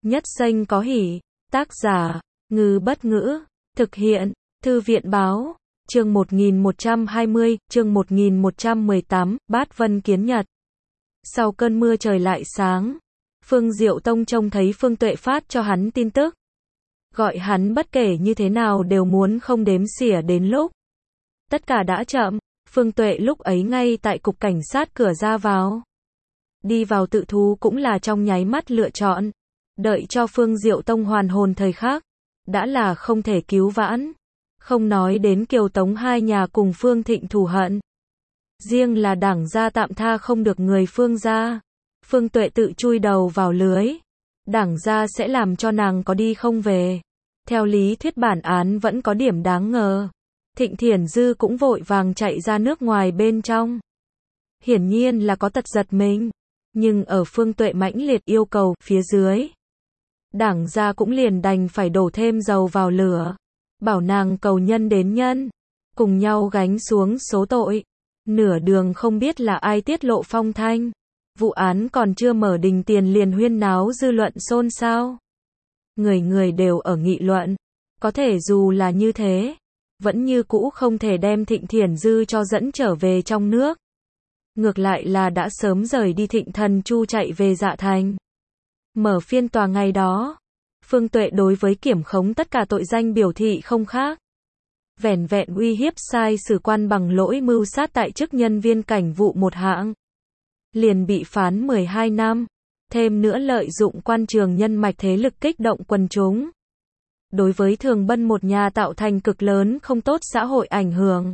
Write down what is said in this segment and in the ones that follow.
Nhất danh có hỷ. Tác giả, Ngư Bất Ngữ. Thực hiện, Thư viện Báo. Chương 1120, chương 1118, Bát Vân Kiến Nhật. Sau cơn mưa trời lại sáng. Phương Diệu Tông trông thấy Phương Tuệ phát cho hắn tin tức. Gọi hắn bất kể như thế nào đều muốn không đếm xỉa đến lúc. Tất cả đã chậm, Phương Tuệ lúc ấy ngay tại cục cảnh sát cửa ra vào. Đi vào tự thú cũng là trong nháy mắt lựa chọn. Đợi cho Phương Diệu Tông hoàn hồn thời khắc. Đã là không thể cứu vãn. Không nói đến Kiều Tống hai nhà cùng Phương Thịnh thù hận. Riêng là Đảng gia tạm tha không được người Phương gia. Phương Tuệ tự chui đầu vào lưới. Đảng gia sẽ làm cho nàng có đi không về. Theo lý thuyết bản án vẫn có điểm đáng ngờ. Thịnh Thiển Dư cũng vội vàng chạy ra nước ngoài bên trong. Hiển nhiên là có tật giật mình. Nhưng ở Phương Tuệ mãnh liệt yêu cầu phía dưới. Đảng gia cũng liền đành phải đổ thêm dầu vào lửa. Bảo nàng cầu nhân đến nhân. Cùng nhau gánh xuống số tội. Nửa đường không biết là ai tiết lộ phong thanh. Vụ án còn chưa mở đình tiền liền huyên náo dư luận xôn xao. Người người đều ở nghị luận. Có thể dù là như thế. Vẫn như cũ không thể đem Thịnh Thiển Dư cho dẫn trở về trong nước. Ngược lại là đã sớm rời đi Thịnh Thần Chu chạy về Dạ Thành. Mở phiên tòa ngày đó. Phương Tuệ đối với kiểm khống tất cả tội danh biểu thị không khác. Vẻn vẹn uy hiếp sai sử quan bằng lỗi mưu sát tại chức nhân viên cảnh vụ một hạng. Liền bị phán 12 năm. Thêm nữa lợi dụng quan trường nhân mạch thế lực kích động quần chúng. Đối với Thường Bân một nhà tạo thành cực lớn không tốt xã hội ảnh hưởng.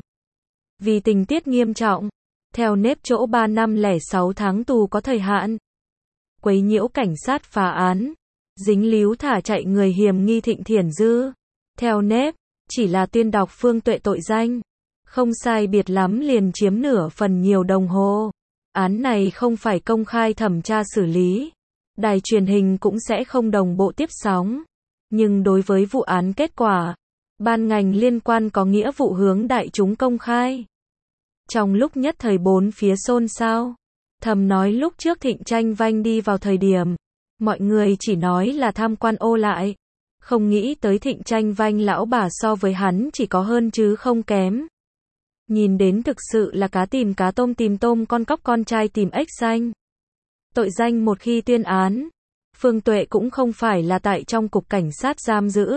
Vì tình tiết nghiêm trọng. Theo nếp chỗ 3 năm lẻ 6 tháng tù có thời hạn. Quấy nhiễu cảnh sát phá án. Dính líu thả chạy người hiểm nghi Thịnh Thiển Dư. Theo nếp, chỉ là tuyên đọc Phương Tuệ tội danh. Không sai biệt lắm liền chiếm nửa phần nhiều đồng hồ. Án này không phải công khai thẩm tra xử lý. Đài truyền hình cũng sẽ không đồng bộ tiếp sóng. Nhưng đối với vụ án kết quả, ban ngành liên quan có nghĩa vụ hướng đại chúng công khai. Trong lúc nhất thời bốn phía xôn xao, thầm nói lúc trước Thịnh Tranh Vanh đi vào thời điểm, mọi người chỉ nói là tham quan ô lại. Không nghĩ tới Thịnh Tranh Vanh lão bà so với hắn chỉ có hơn chứ không kém. Nhìn đến thực sự là cá tìm cá tôm tìm tôm con cóc con trai tìm ếch xanh. Tội danh một khi tuyên án, Phương Tuệ cũng không phải là tại trong cục cảnh sát giam giữ,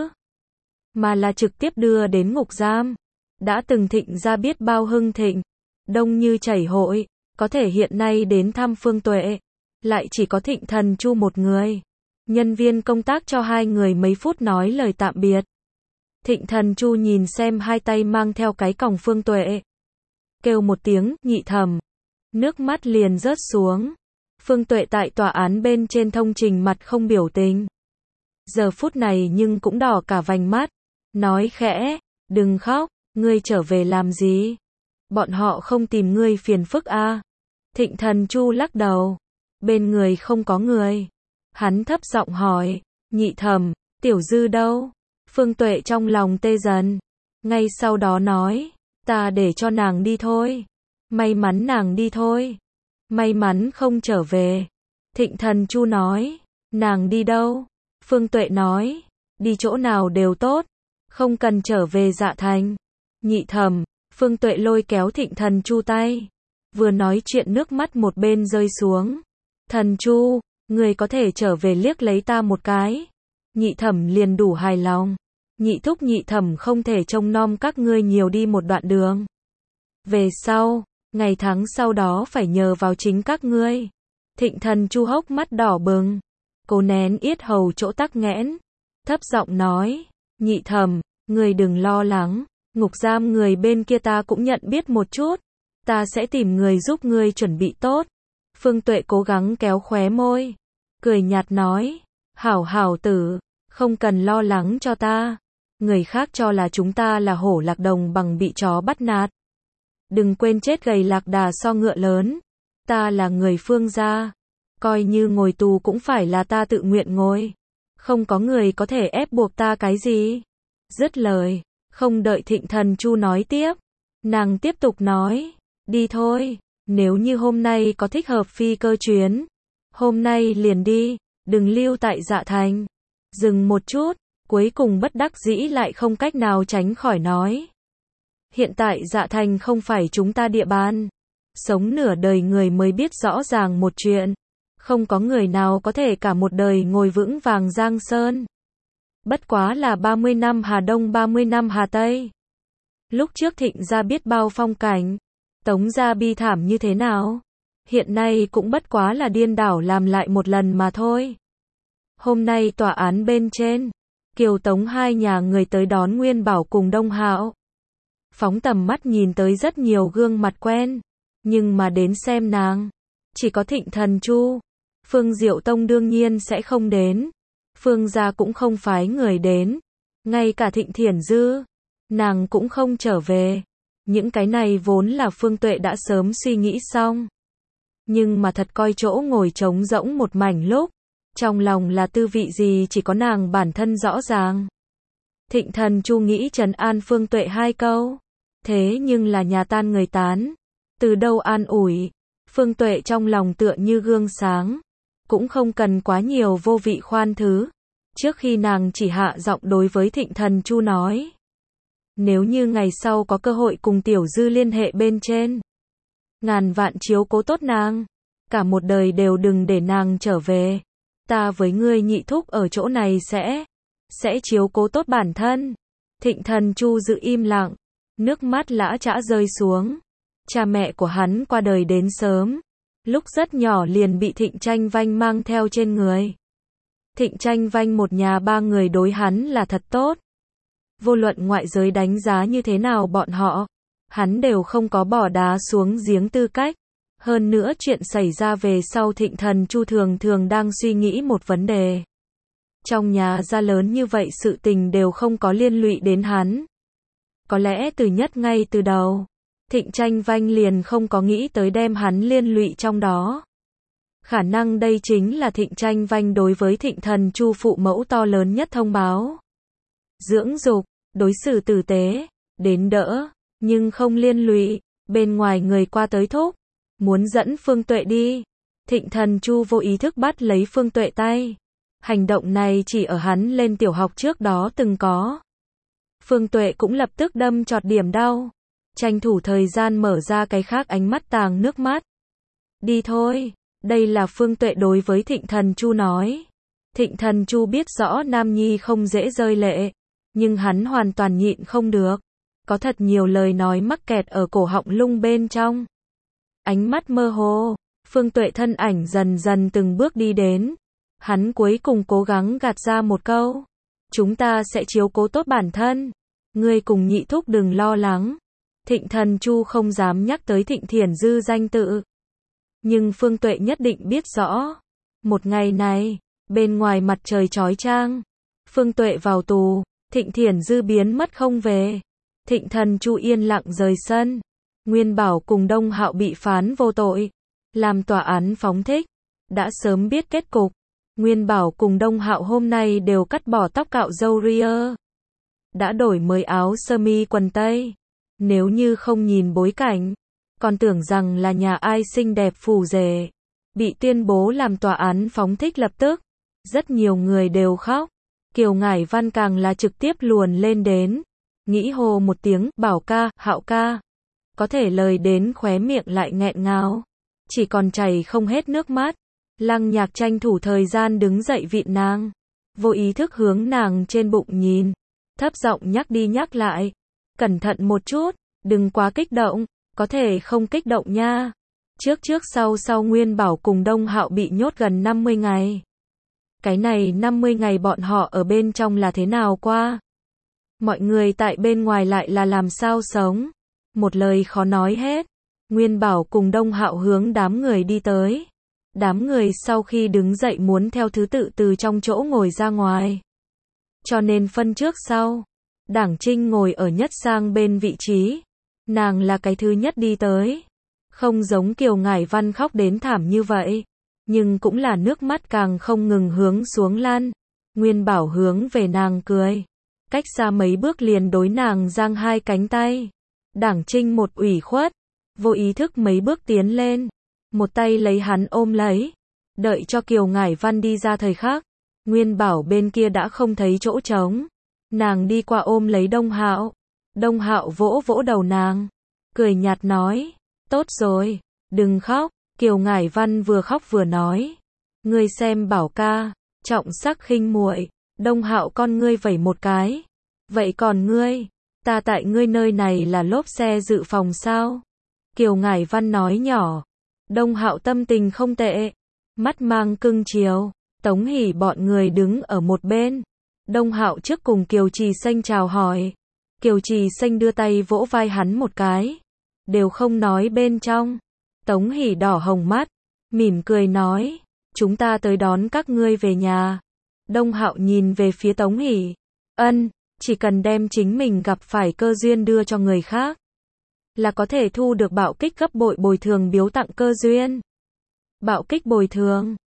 mà là trực tiếp đưa đến ngục giam. Đã từng Thịnh gia biết bao hưng thịnh, đông như chảy hội, có thể hiện nay đến thăm Phương Tuệ, lại chỉ có Thịnh Thần Chu một người. Nhân viên công tác cho hai người mấy phút nói lời tạm biệt. Thịnh Thần Chu nhìn xem hai tay mang theo cái còng Phương Tuệ. Kêu một tiếng, Nhị Thẩm. Nước mắt liền rớt xuống. Phương Tuệ tại tòa án bên trên thông trình mặt không biểu tình. Giờ phút này nhưng cũng đỏ cả vành mắt. Nói khẽ, đừng khóc, ngươi trở về làm gì? Bọn họ không tìm ngươi phiền phức à? Thịnh Thần Chu lắc đầu. Bên người không có người. Hắn thấp giọng hỏi, Nhị Thẩm, Tiểu Dư đâu? Phương Tuệ trong lòng tê dần. Ngay sau đó nói, ta để cho nàng đi thôi. May mắn nàng đi thôi. May mắn không trở về. Thịnh Thần Chu nói, nàng đi đâu? Phương Tuệ nói, đi chỗ nào đều tốt. Không cần trở về Dạ Thành. Nhị Thẩm, Phương Tuệ lôi kéo Thịnh Thần Chu tay. Vừa nói chuyện nước mắt một bên rơi xuống. Thần Chu, người có thể trở về liếc lấy ta một cái. Nhị Thẩm liền đủ hài lòng. Nhị thúc Nhị Thẩm không thể trông nom các ngươi nhiều đi một đoạn đường. Về sau, ngày tháng sau đó phải nhờ vào chính các ngươi. Thịnh Thần Chu hốc mắt đỏ bừng. Cố nén yết hầu chỗ tắc nghẽn. Thấp giọng nói, Nhị Thẩm, ngươi đừng lo lắng. Ngục giam người bên kia ta cũng nhận biết một chút. Ta sẽ tìm người giúp ngươi chuẩn bị tốt. Phương Tuệ cố gắng kéo khóe môi. Cười nhạt nói, hảo hảo tử, không cần lo lắng cho ta. Người khác cho là chúng ta là hổ lạc đồng bằng bị chó bắt nạt. Đừng quên chết gầy lạc đà so ngựa lớn. Ta là người Phương gia. Coi như ngồi tù cũng phải là ta tự nguyện ngồi. Không có người có thể ép buộc ta cái gì. Dứt lời, không đợi Thịnh Thần Chu nói tiếp. Nàng tiếp tục nói, đi thôi. Nếu như hôm nay có thích hợp phi cơ chuyến, hôm nay liền đi. đừng lưu tại Dạ Thành. Dừng một chút, cuối cùng bất đắc dĩ lại không cách nào tránh khỏi nói. Hiện tại Dạ Thành không phải chúng ta địa bàn. Sống nửa đời người mới biết rõ ràng một chuyện. Không có người nào có thể cả một đời ngồi vững vàng Giang Sơn. Bất quá là 30 năm Hà Đông 30 năm Hà Tây. Lúc trước Thịnh gia biết bao phong cảnh, Tống gia bi thảm như thế nào. Hiện nay cũng bất quá là điên đảo làm lại một lần mà thôi. Hôm nay tòa án bên trên, Kiều Tống hai nhà người tới đón Nguyên Bảo cùng Đông Hạo. Phóng tầm mắt nhìn tới rất nhiều gương mặt quen, nhưng mà đến xem nàng, chỉ có Thịnh Thần Chu. Phương Diệu Tông đương nhiên sẽ không đến. Phương gia cũng không phái người đến. Ngay cả Thịnh Thiển Dư, nàng cũng không trở về. Những cái này vốn là Phương Tuệ đã sớm suy nghĩ xong. Nhưng mà thật coi chỗ ngồi trống rỗng một mảnh lúc, trong lòng là tư vị gì chỉ có nàng bản thân rõ ràng. Thịnh Thần Chu nghĩ trấn an Phương Tuệ hai câu. Thế nhưng là nhà tan người tán. Từ đâu an ủi. Phương Tuệ trong lòng tựa như gương sáng. Cũng không cần quá nhiều vô vị khoan thứ. Trước khi nàng chỉ hạ giọng đối với Thịnh Thần Chu nói. Nếu như ngày sau có cơ hội cùng Tiểu Dư liên hệ bên trên, ngàn vạn chiếu cố tốt nàng. Cả một đời đều đừng để nàng trở về. Ta với ngươi nhị thúc ở chỗ này sẽ chiếu cố tốt bản thân. Thịnh Thần Chu giữ im lặng. Nước mắt lã chã rơi xuống. Cha mẹ của hắn qua đời đến sớm. Lúc rất nhỏ liền bị Thịnh Tranh Vanh mang theo trên người. Thịnh Tranh Vanh một nhà ba người đối hắn là thật tốt. Vô luận ngoại giới đánh giá như thế nào bọn họ, hắn đều không có bỏ đá xuống giếng tư cách. Hơn nữa chuyện xảy ra về sau Thịnh Thần Chu thường thường đang suy nghĩ một vấn đề. Trong nhà gia lớn như vậy sự tình đều không có liên lụy đến hắn. Có lẽ ngay từ đầu, Thịnh Tranh Vanh liền không có nghĩ tới đem hắn liên lụy trong đó. Khả năng đây chính là Thịnh Tranh Vanh đối với Thịnh Thần Chu phụ mẫu to lớn nhất thông báo. Dưỡng dục, đối xử tử tế, đến đỡ, nhưng không liên lụy. Bên ngoài người qua tới thúc, muốn dẫn Phương Tuệ đi. Thịnh Thần Chu vô ý thức bắt lấy Phương Tuệ tay. Hành động này chỉ ở hắn lên tiểu học trước đó từng có. Phương Tuệ cũng lập tức đâm chọt điểm đau. Tranh thủ thời gian mở ra cái khác ánh mắt tàng nước mắt. Đi thôi. Đây là Phương Tuệ đối với Thịnh Thần Chu nói. Thịnh Thần Chu biết rõ Nam Nhi không dễ rơi lệ. Nhưng hắn hoàn toàn nhịn không được. Có thật nhiều lời nói mắc kẹt ở cổ họng lung bên trong. Ánh mắt mơ hồ. Phương Tuệ thân ảnh dần dần từng bước đi đến. Hắn cuối cùng cố gắng gạt ra một câu. Chúng ta sẽ chiếu cố tốt bản thân. Ngươi cùng nhị thúc đừng lo lắng. Thịnh Thần Chu không dám nhắc tới Thịnh Thiển Dư danh tự. Nhưng Phương Tuệ nhất định biết rõ. Một ngày này, bên ngoài mặt trời chói chang, Phương Tuệ vào tù, Thịnh Thiển Dư biến mất không về. Thịnh Thần Chu yên lặng rời sân. Nguyên Bảo cùng Đông Hạo bị phán vô tội, làm tòa án phóng thích. Đã sớm biết kết cục. Nguyên Bảo cùng Đông Hạo hôm nay đều cắt bỏ tóc cạo râu ria. Đã đổi mới áo sơ mi quần tây. Nếu như không nhìn bối cảnh, còn tưởng rằng là nhà ai xinh đẹp phù rể. Bị tuyên bố làm tòa án phóng thích lập tức. Rất nhiều người đều khóc. Kiều Ngải Văn càng là trực tiếp luồn lên đến. Nghĩ hô một tiếng, Bảo ca, Hạo ca. Có thể lời đến khóe miệng lại nghẹn ngào. Chỉ còn chảy không hết nước mắt. Lăng Nhạc tranh thủ thời gian đứng dậy vịn nàng. Vô ý thức hướng nàng trên bụng nhìn. Thấp giọng nhắc đi nhắc lại. Cẩn thận một chút, đừng quá kích động. Có thể không kích động nha. Trước sau Nguyên Bảo cùng Đông Hạo bị nhốt gần 50 ngày. Cái này 50 ngày bọn họ ở bên trong là thế nào qua? Mọi người tại bên ngoài lại là làm sao sống? Một lời khó nói hết. Nguyên Bảo cùng Đông Hạo hướng đám người đi tới. Đám người sau khi đứng dậy muốn theo thứ tự từ trong chỗ ngồi ra ngoài. Cho nên phân trước sau. Đảng Trinh ngồi ở nhất sang bên vị trí. Nàng là cái thứ nhất đi tới. Không giống Kiều Ngải Văn khóc đến thảm như vậy. Nhưng cũng là nước mắt càng không ngừng hướng xuống lan. Nguyên Bảo hướng về nàng cười. Cách xa mấy bước liền đối nàng giang hai cánh tay. Đảng Trinh một ủy khuất. Vô ý thức mấy bước tiến lên. Một tay lấy hắn ôm lấy. Đợi cho Kiều Ngải Văn đi ra thời khắc, Nguyên Bảo bên kia đã không thấy chỗ trống. Nàng đi qua ôm lấy Đông Hạo. Đông Hạo vỗ vỗ đầu nàng, cười nhạt nói, tốt rồi, đừng khóc. Kiều Ngải Văn vừa khóc vừa nói, ngươi xem Bảo ca, trọng sắc khinh muội. Đông Hạo con ngươi vẩy một cái, vậy còn ngươi, ta tại ngươi nơi này là lốp xe dự phòng sao? Kiều Ngải Văn nói nhỏ. Đông Hạo tâm tình không tệ, mắt mang cưng chiều. Tống Hỷ bọn người đứng ở một bên. Đông Hạo trước cùng Kiều Trì Xanh chào hỏi. Kiều Trì Xanh đưa tay vỗ vai hắn một cái, đều không nói bên trong. Tống Hỷ đỏ hồng mắt, mỉm cười nói, chúng ta tới đón các ngươi về nhà. Đông Hạo nhìn về phía Tống Hỷ, ân, chỉ cần đem chính mình gặp phải cơ duyên đưa cho người khác, là có thể thu được bạo kích gấp bội bồi thường biếu tặng cơ duyên. Bạo kích bồi thường.